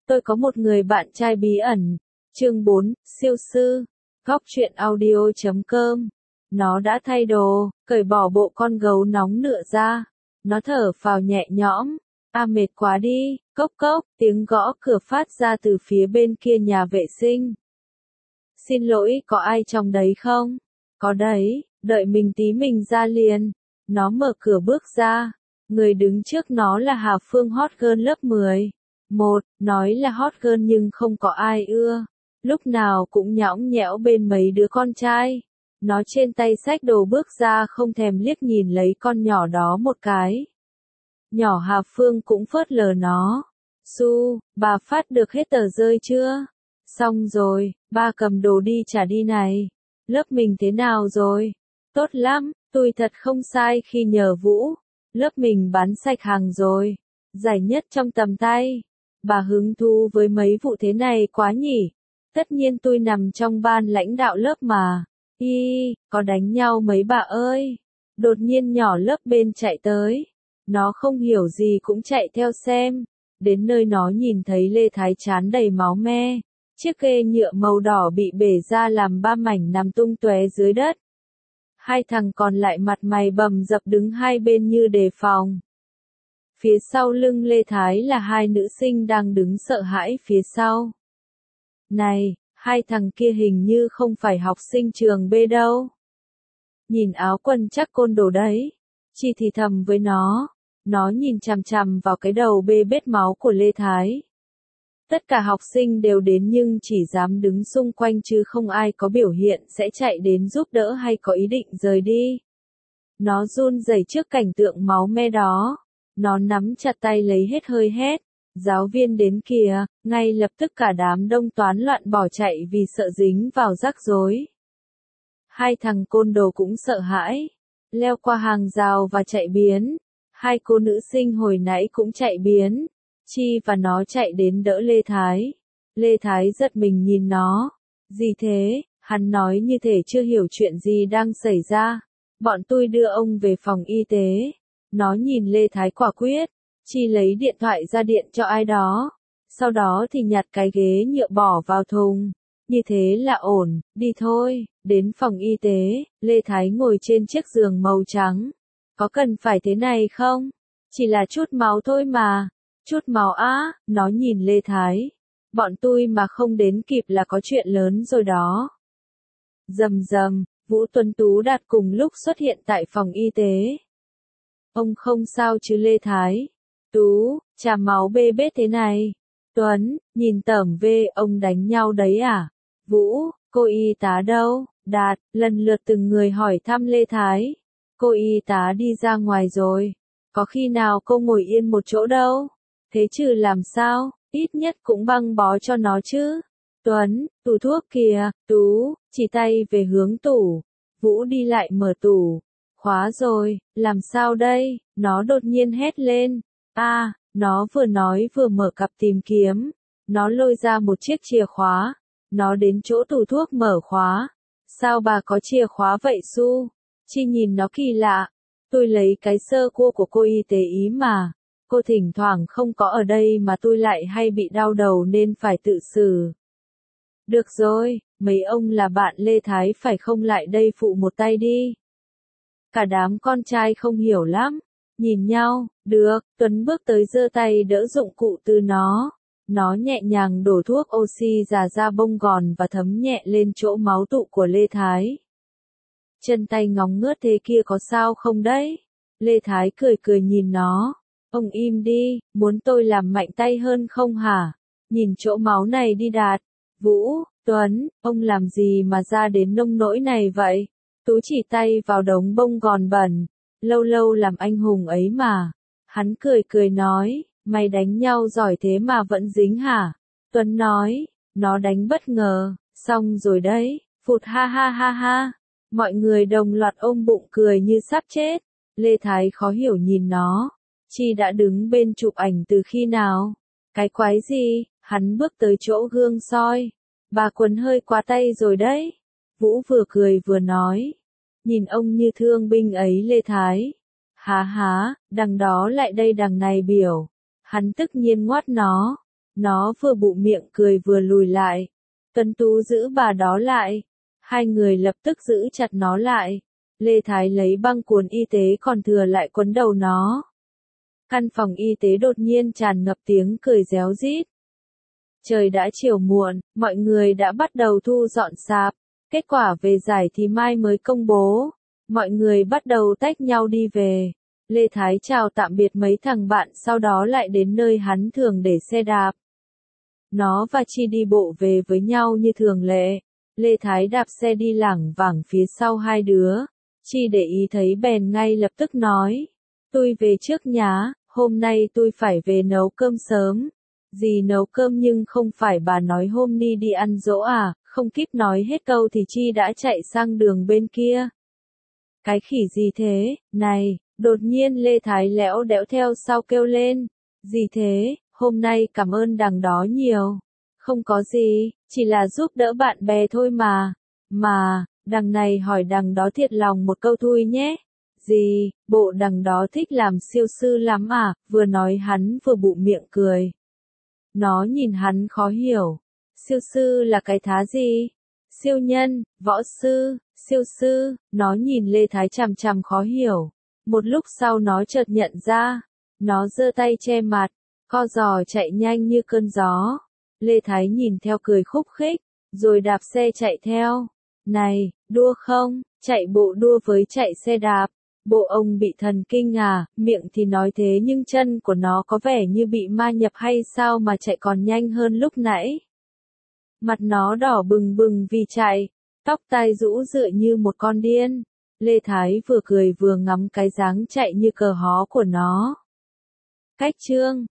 Tôi có một người bạn trai bí ẩn. Chương 4, siêu sư. Góc truyện audio.com. Nó đã thay đồ, cởi bỏ bộ con gấu nóng nựa ra. Nó thở phào nhẹ nhõm. Mệt quá đi, cốc cốc, tiếng gõ cửa phát ra từ phía bên kia nhà vệ sinh. Xin lỗi, có ai trong đấy không? Có đấy, đợi mình tí mình ra liền. Nó mở cửa bước ra. Người đứng trước nó là Hà Phương hot girl lớp 10. Nói là hot girl nhưng không có ai ưa. Lúc nào cũng nhõng nhẽo bên mấy đứa con trai. Nó trên tay xách đồ bước ra không thèm liếc nhìn lấy con nhỏ đó một cái. Nhỏ Hà Phương cũng phớt lờ nó. Bà phát được hết tờ rơi chưa? Xong rồi, ba cầm đồ đi trả đi này. Lớp mình thế nào rồi? Tốt lắm, tôi thật không sai khi nhờ Vũ. Lớp mình bán sạch hàng rồi. Giải nhất trong tầm tay. Bà hứng thú với mấy vụ thế này quá nhỉ? Tất nhiên tôi nằm trong ban lãnh đạo lớp mà. Có đánh nhau mấy bà ơi. Đột nhiên nhỏ lớp bên chạy tới. Nó không hiểu gì cũng chạy theo xem. Đến nơi nó nhìn thấy Lê Thái trán đầy máu me. Chiếc kê nhựa màu đỏ bị bể ra làm 3 mảnh nằm tung tóe dưới đất. Hai thằng còn lại mặt mày bầm dập đứng hai bên như đề phòng. Phía sau lưng Lê Thái là hai nữ sinh đang đứng sợ hãi phía sau. Này, hai thằng kia hình như không phải học sinh trường B đâu. Nhìn áo quần chắc côn đồ đấy. Chị thì thầm với nó. Nó nhìn chằm chằm vào cái đầu bê bết máu của Lê Thái. Tất cả học sinh đều đến nhưng chỉ dám đứng xung quanh chứ không ai có biểu hiện sẽ chạy đến giúp đỡ hay có ý định rời đi. Nó run rẩy trước cảnh tượng máu me đó. Nó nắm chặt tay lấy hết hơi hét. Giáo viên đến kìa, ngay lập tức cả đám đông toán loạn bỏ chạy vì sợ dính vào rắc rối. Hai thằng côn đồ cũng sợ hãi. Leo qua hàng rào và chạy biến. Hai cô nữ sinh hồi nãy cũng chạy biến. Chi và nó chạy đến đỡ Lê Thái. Lê Thái giật mình nhìn nó. Gì thế? Hắn nói như thể chưa hiểu chuyện gì đang xảy ra. Bọn tôi đưa ông về phòng y tế. Nó nhìn Lê Thái quả quyết. Chi lấy điện thoại ra điện cho ai đó. Sau đó thì nhặt cái ghế nhựa bỏ vào thùng. Như thế là ổn, đi thôi. Đến phòng y tế, Lê Thái ngồi trên chiếc giường màu trắng. Có cần phải thế này không? Chỉ là chút máu thôi mà. Chút máu á, nó nhìn Lê Thái. Bọn tôi mà không đến kịp là có chuyện lớn rồi đó. Rầm rầm, Vũ Tuấn Tú Đạt cùng lúc xuất hiện tại phòng y tế. Ông không sao chứ Lê Thái? Tú, chà máu bê bết thế này. Tuấn, nhìn tởm về ông đánh nhau đấy à? Vũ, cô y tá đâu? Đạt, lần lượt từng người hỏi thăm Lê Thái. Cô y tá đi ra ngoài rồi. Có khi nào cô ngồi yên một chỗ đâu? Thế chứ làm sao, ít nhất cũng băng bó cho nó chứ. Tuấn, tủ thuốc kìa, Tú, chỉ tay về hướng tủ. Vũ đi lại mở tủ. Khóa rồi, làm sao đây? Nó đột nhiên hét lên. Nó vừa nói vừa mở cặp tìm kiếm. Nó lôi ra một chiếc chìa khóa. Nó đến chỗ tủ thuốc mở khóa. Sao bà có chìa khóa vậy Su? Chi nhìn nó kỳ lạ. Tôi lấy cái sơ cua của cô y tế ý mà. Cô thỉnh thoảng không có ở đây mà tôi lại hay bị đau đầu nên phải tự xử. Được rồi, mấy ông là bạn Lê Thái phải không lại đây phụ một tay đi. Cả đám con trai không hiểu lắm. Nhìn nhau, được, Tuấn bước tới giơ tay đỡ dụng cụ từ nó. Nó nhẹ nhàng đổ thuốc oxy ra bông gòn và thấm nhẹ lên chỗ máu tụ của Lê Thái. Chân tay ngóng ngớt thế kia có sao không đấy? Lê Thái cười nhìn nó. Ông im đi, muốn tôi làm mạnh tay hơn không hả? Nhìn chỗ máu này đi Đạt. Vũ, Tuấn, ông làm gì mà ra đến nông nỗi này vậy? Tú chỉ tay vào đống bông gòn bẩn. Lâu lâu làm anh hùng ấy mà. Hắn cười nói, mày đánh nhau giỏi thế mà vẫn dính hả? Tuấn nói, nó đánh bất ngờ, xong rồi đấy, phụt ha ha ha ha. Mọi người đồng loạt ôm bụng cười như sắp chết. Lê Thái khó hiểu nhìn nó. Chi đã đứng bên chụp ảnh từ khi nào? Cái quái gì? Hắn bước tới chỗ gương soi. Bà quấn hơi quá tay rồi đấy. Vũ vừa cười vừa nói. Nhìn ông như thương binh ấy Lê Thái. Há, đằng đó lại đây đằng này biểu. Hắn tức nhiên ngoắt nó. Nó vừa bụng miệng cười vừa lùi lại. Tuấn Tú giữ bà đó lại. Hai người lập tức giữ chặt nó lại. Lê Thái lấy băng cuốn y tế còn thừa lại quấn đầu nó. Căn phòng y tế đột nhiên tràn ngập tiếng cười réo rít. Trời đã chiều muộn, mọi người đã bắt đầu thu dọn sạp. Kết quả về giải thì mai mới công bố. Mọi người bắt đầu tách nhau đi về. Lê Thái chào tạm biệt mấy thằng bạn sau đó lại đến nơi hắn thường để xe đạp. Nó và Chi đi bộ về với nhau như thường lệ. Lê Thái đạp xe đi lảng vảng phía sau hai đứa. Chi để ý thấy bèn ngay lập tức nói. Tôi về trước nhá, hôm nay tôi phải về nấu cơm sớm. Dì nấu cơm nhưng không phải bà nói hôm ni đi ăn dỗ à, không kịp nói hết câu thì Chi đã chạy sang đường bên kia. Cái khỉ gì thế, này, đột nhiên Lê Thái lẽo đẽo theo sau kêu lên. Gì thế, hôm nay cảm ơn đằng đó nhiều. Không có gì, chỉ là giúp đỡ bạn bè thôi mà. Mà, đằng này hỏi đằng đó thiệt lòng một câu thôi nhé. Gì, bộ đằng đó thích làm siêu sư lắm à, vừa nói hắn vừa bụng miệng cười. Nó nhìn hắn khó hiểu. Siêu sư là cái thá gì? Siêu nhân, võ sư, siêu sư, nó nhìn Lê Thái chằm chằm khó hiểu. Một lúc sau nó chợt nhận ra. Nó giơ tay che mặt, co giò chạy nhanh như cơn gió. Lê Thái nhìn theo cười khúc khích, rồi đạp xe chạy theo. Này, đua không, chạy bộ đua với chạy xe đạp. Bộ ông bị thần kinh à, miệng thì nói thế nhưng chân của nó có vẻ như bị ma nhập hay sao mà chạy còn nhanh hơn lúc nãy. Mặt nó đỏ bừng bừng vì chạy, tóc tai rũ rượi như một con điên. Lê Thái vừa cười vừa ngắm cái dáng chạy như cờ hó của nó. Cách chương